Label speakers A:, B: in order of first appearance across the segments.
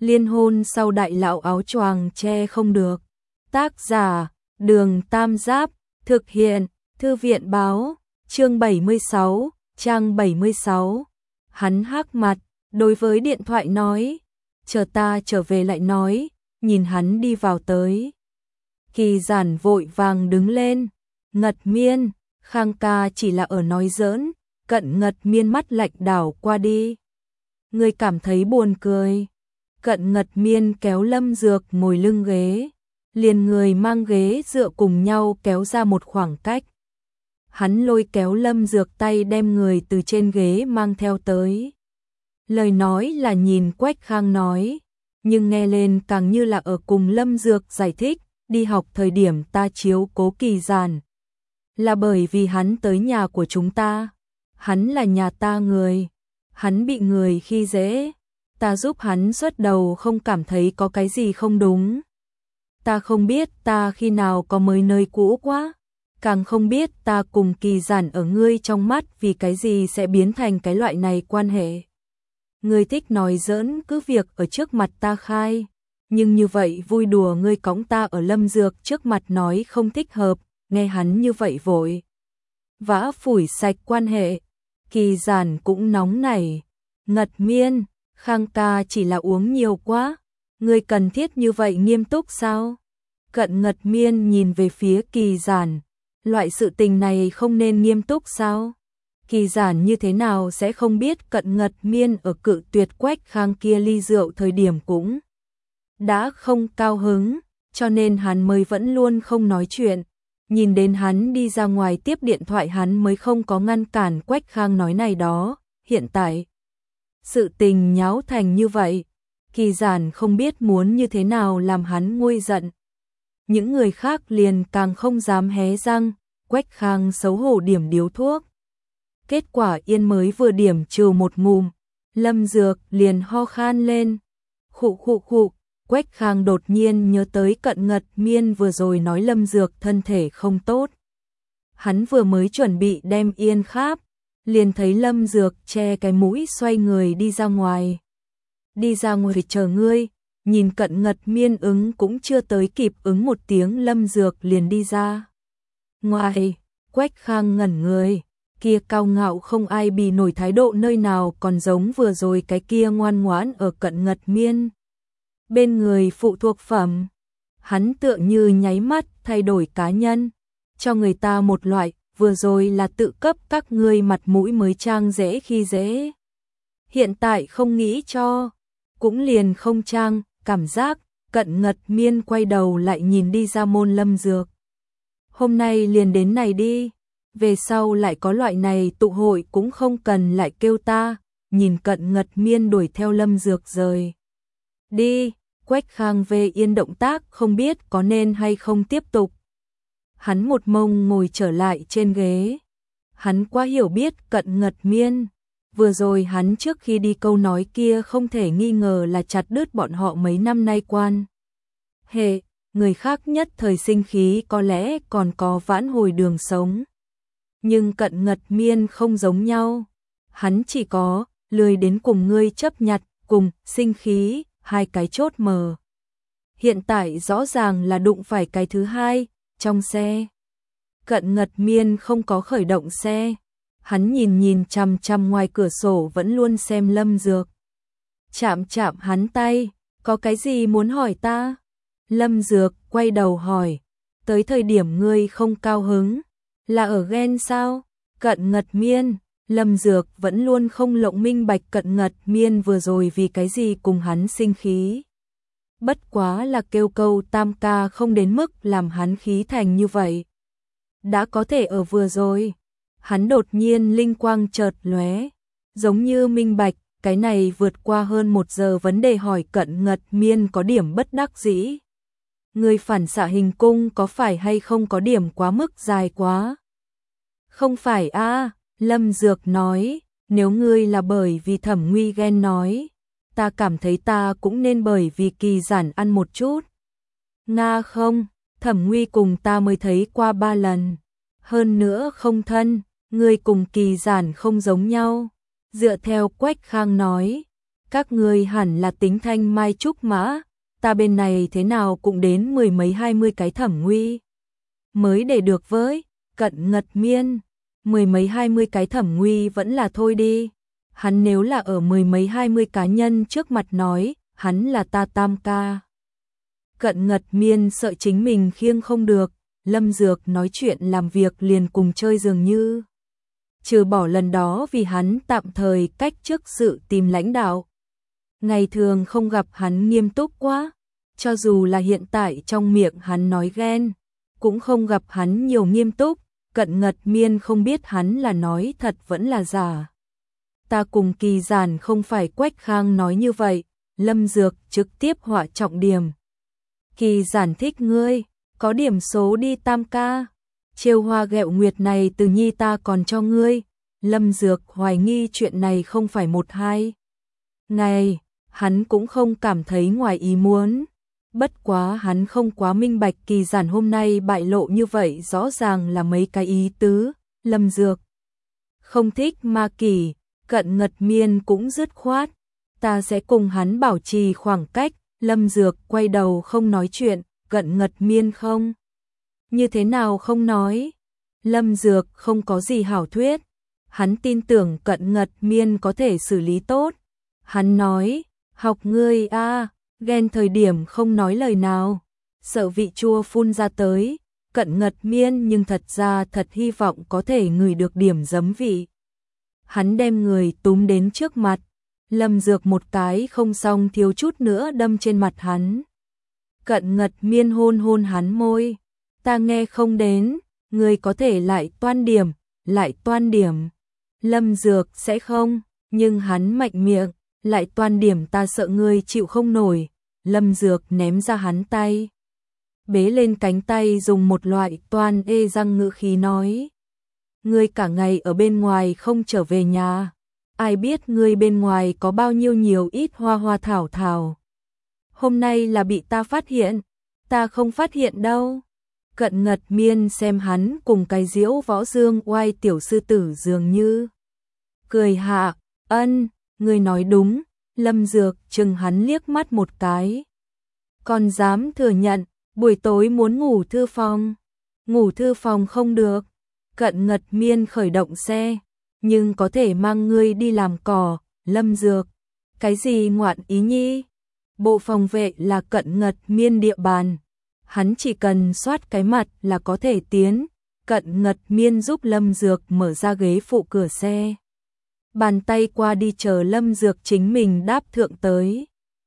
A: Liên hôn sau đại lão áo choàng che không được. Tác giả, Đường Tam Giáp, thực hiện, Thư viện báo, chương 76, trang 76. Hắn hắc mặt, đối với điện thoại nói, chờ ta trở về lại nói, nhìn hắn đi vào tới. Kỳ Giản vội vàng đứng lên, Ngật Miên, Khang ca chỉ là ở nói giỡn, Cận Ngật Miên mắt lạnh đảo qua đi. Người cảm thấy buồn cười. Cận Ngật Miên kéo Lâm Dược ngồi lưng ghế, liền người mang ghế dựa cùng nhau kéo ra một khoảng cách. Hắn lôi kéo Lâm Dược tay đem người từ trên ghế mang theo tới. Lời nói là nhìn Quách Khang nói, nhưng nghe lên càng như là ở cùng Lâm Dược giải thích, đi học thời điểm ta chiếu cố Kỳ Giản. Là bởi vì hắn tới nhà của chúng ta, hắn là nhà ta người, hắn bị người khi dễ, ta giúp hắn xuất đầu không cảm thấy có cái gì không đúng. Ta không biết ta khi nào có mới nơi cũ quá, càng không biết ta cùng Kỳ Giản ở ngươi trong mắt vì cái gì sẽ biến thành cái loại này quan hệ. Ngươi thích nói giỡn cứ việc ở trước mặt ta khai, nhưng như vậy vui đùa ngươi cõng ta ở Lâm Dược trước mặt nói không thích hợp, nghe hắn như vậy vội vã phủi sạch quan hệ. Kỳ Giản cũng nóng nảy, Ngật Miên, Khang ca chỉ là uống nhiều quá, ngươi cần thiết như vậy nghiêm túc sao? Cận Ngật Miên nhìn về phía Kỳ Giản, loại sự tình này không nên nghiêm túc sao? Kỳ Giản như thế nào sẽ không biết Cận Ngật Miên ở cự tuyệt Quách Khang kia ly rượu thời điểm cũng đã không cao hứng, cho nên hắn mới vẫn luôn không nói chuyện. Nhìn đến hắn đi ra ngoài tiếp điện thoại hắn mới không có ngăn cản Quách Khang nói này đó, hiện tại sự tình nháo thành như vậy, Kỳ Giản không biết muốn như thế nào làm hắn nguôi giận. Những người khác liền càng không dám hé răng, Quách Khang xấu hổ điểm điếu thuốc. Kết quả yên mới vừa điểm trừ một ngụm, Lâm Dược liền ho khan lên. Khụ khụ khụ, Quách Khang đột nhiên nhớ tới Cận Ngật Miên vừa rồi nói Lâm Dược thân thể không tốt. Hắn vừa mới chuẩn bị đem yên kháp, liền thấy Lâm Dược che cái mũi xoay người đi ra ngoài. Đi ra ngoài chờ ngươi, nhìn Cận Ngật Miên ứng cũng chưa tới kịp ứng một tiếng Lâm Dược liền đi ra. Ngoài, Quách Khang ngẩn người, kia cao ngạo không ai bì nổi thái độ nơi nào còn giống vừa rồi cái kia ngoan ngoãn ở Cận Ngật Miên. Bên người phụ thuộc phẩm, hắn tựa như nháy mắt thay đổi cá nhân, cho người ta một loại, vừa rồi là tự cấp các ngươi mặt mũi mới trang dễ khi dễ. Hiện tại không nghĩ cho, cũng liền không trang, cảm giác, Cận Ngật Miên quay đầu lại nhìn đi ra môn Lâm Dược. Hôm nay liền đến này đi, về sau lại có loại này tụ hội cũng không cần lại kêu ta, nhìn Cận Ngật Miên đuổi theo Lâm Dược rời. Đi, Quách Khang về yên động tác không biết có nên hay không tiếp tục. Hắn một mông ngồi trở lại trên ghế. Hắn quá hiểu biết Cận Ngật Miên. Vừa rồi hắn trước khi đi câu nói kia không thể nghi ngờ là chặt đứt bọn họ mấy năm nay quan hệ. Người khác nhất thời sinh khí có lẽ còn có vãn hồi đường sống. Nhưng Cận Ngật Miên không giống nhau. Hắn chỉ có lười đến cùng ngươi chấp nhặt, cùng sinh khí, hai cái chốt mờ. Hiện tại rõ ràng là đụng phải cái thứ hai, trong xe. Cận Ngật Miên không có khởi động xe. Hắn nhìn chằm chằm ngoài cửa sổ vẫn luôn xem Lâm Dược. Chạm chạm hắn tay, có cái gì muốn hỏi ta? Lâm Dược quay đầu hỏi, tới thời điểm ngươi không cao hứng, là ở ghen sao? Cận Ngật Miên, Lâm Dược vẫn luôn không lộng minh bạch Cận Ngật Miên vừa rồi vì cái gì cùng hắn sinh khí. Bất quá là kêu câu tam ca không đến mức làm hắn khí thành như vậy. Đã có thể ở vừa rồi, hắn đột nhiên linh quang chợt lóe, giống như minh bạch, cái này vượt qua hơn 1 giờ vấn đề hỏi Cận Ngật Miên có điểm bất đắc dĩ. Người phản xạ hình cung có phải hay không có điểm quá mức dài quá? Không phải a, Lâm Dược nói, nếu ngươi là bởi vì Thẩm Nguy ghen nói, ta cảm thấy ta cũng nên bởi vì Kỳ Giản ăn một chút. Nga không, Thẩm Nguy cùng ta mới thấy qua 3 lần. Hơn nữa không thân, ngươi cùng Kỳ Giản không giống nhau. Dựa theo Quách Khang nói, Các ngươi hẳn là tính thanh mai trúc mã, ta bên này thế nào cũng đến 10 mấy 20 cái Thẩm Nguy. Mới để được với, Cận Ngật Miên, 10 mấy 20 cái Thẩm Nguy vẫn là thôi đi. Hắn nếu là ở 10 mấy 20 cá nhân trước mặt nói, hắn là ta tam ca. Cận Ngật Miên sợ chính mình khiêng không được, Lâm Dược nói chuyện làm việc liền cùng chơi dường như. Trừ bỏ lần đó vì hắn tạm thời cách chức sự tìm lãnh đạo. Ngày thường không gặp hắn nghiêm túc quá, cho dù là hiện tại trong miệng hắn nói ghen, cũng không gặp hắn nhiều nghiêm túc, Cận Ngật Miên không biết hắn là nói thật vẫn là giả. Ta cùng Kỳ Giản không phải Quách Khang nói như vậy, Lâm Dược trực tiếp họa trọng điểm. Kỳ Giản thích ngươi, có điểm số đi tam ca. Chiêu hoa ghẹo nguyệt này từ nhi ta còn cho ngươi. Lâm Dược hoài nghi chuyện này không phải một hai ngày, hắn cũng không cảm thấy ngoài ý muốn. Bất quá hắn không quá minh bạch Kỳ Giản hôm nay bại lộ như vậy rõ ràng là mấy cái ý tứ. Lâm Dược không thích Ma Kỳ, Cận Ngật Miên cũng dứt khoát. Ta sẽ cùng hắn bảo trì khoảng cách. Lâm Dược quay đầu không nói chuyện, Cận Ngật Miên không. Như thế nào không nói? Lâm Dược không có gì hảo thuyết. Hắn tin tưởng Cận Ngật Miên có thể xử lý tốt. Hắn nói, học ngươi a, ghen thời điểm không nói lời nào. Sợ vị chua phun ra tới. Cận Ngật Miên nhưng thật ra thật hy vọng có thể ngửi được điểm giấm vị. Hắn đem người túm đến trước mặt. Lâm Dược một cái không xong thiếu chút nữa đâm trên mặt hắn. Cận Ngật Miên hôn hôn hắn môi. Ta nghe không đến, người có thể lại toan điểm, lại toan điểm. Lâm Dược sẽ không, nhưng hắn mạnh miệng, lại toan điểm ta sợ ngươi chịu không nổi. Lâm Dược ném ra hắn tay. Bế lên cánh tay dùng một loại toan ê răng ngữ khí nói. Ngươi cả ngày ở bên ngoài không trở về nhà. Ai biết ngươi bên ngoài có bao nhiêu nhiều ít hoa hoa thảo thảo. Hôm nay là bị ta phát hiện. Ta không phát hiện đâu. Cận Ngật Miên xem hắn cùng cái diễu võ dương oai tiểu sư tử dường như. Cười hạ, ân, ngươi nói đúng. Lâm Dược chừng hắn liếc mắt một cái. Còn dám thừa nhận, buổi tối muốn ngủ thư phòng. Ngủ thư phòng không được. Cận Ngật Miên khởi động xe. Nhưng có thể mang ngươi đi làm cỏ. Lâm Dược. Cái gì ngoạn ý nhi? Bộ phòng vệ là Cận Ngật Miên địa bàn. Hắn chỉ cần soát cái mặt là có thể tiến. Cận Ngật Miên giúp Lâm Dược mở ra ghế phụ cửa xe. Bàn tay qua đi chờ Lâm Dược chính mình đáp thượng tới.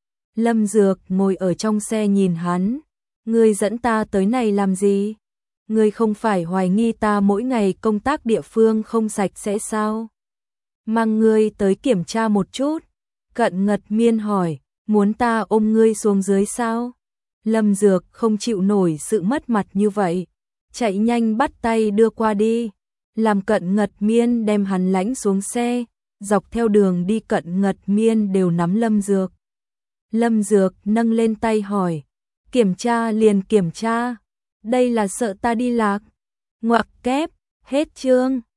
A: Lâm Dược ngồi ở trong xe nhìn hắn. Ngươi dẫn ta tới này làm gì? Ngươi không phải hoài nghi ta mỗi ngày công tác địa phương không sạch sẽ sao? Mang ngươi tới kiểm tra một chút. Cận Ngật Miên hỏi, muốn ta ôm ngươi xuống dưới sao? Lâm Dược không chịu nổi sự mất mặt như vậy. Chạy nhanh bắt tay đưa qua đi. Làm Cận Ngật Miên đem hắn lãnh xuống xe. Dọc theo đường đi Cận Ngật Miên đều nắm Lâm Dược. Lâm Dược nâng lên tay hỏi. Kiểm tra liền kiểm tra. Đây là sợ ta đi lạc. Ngoặc kép, hết chương.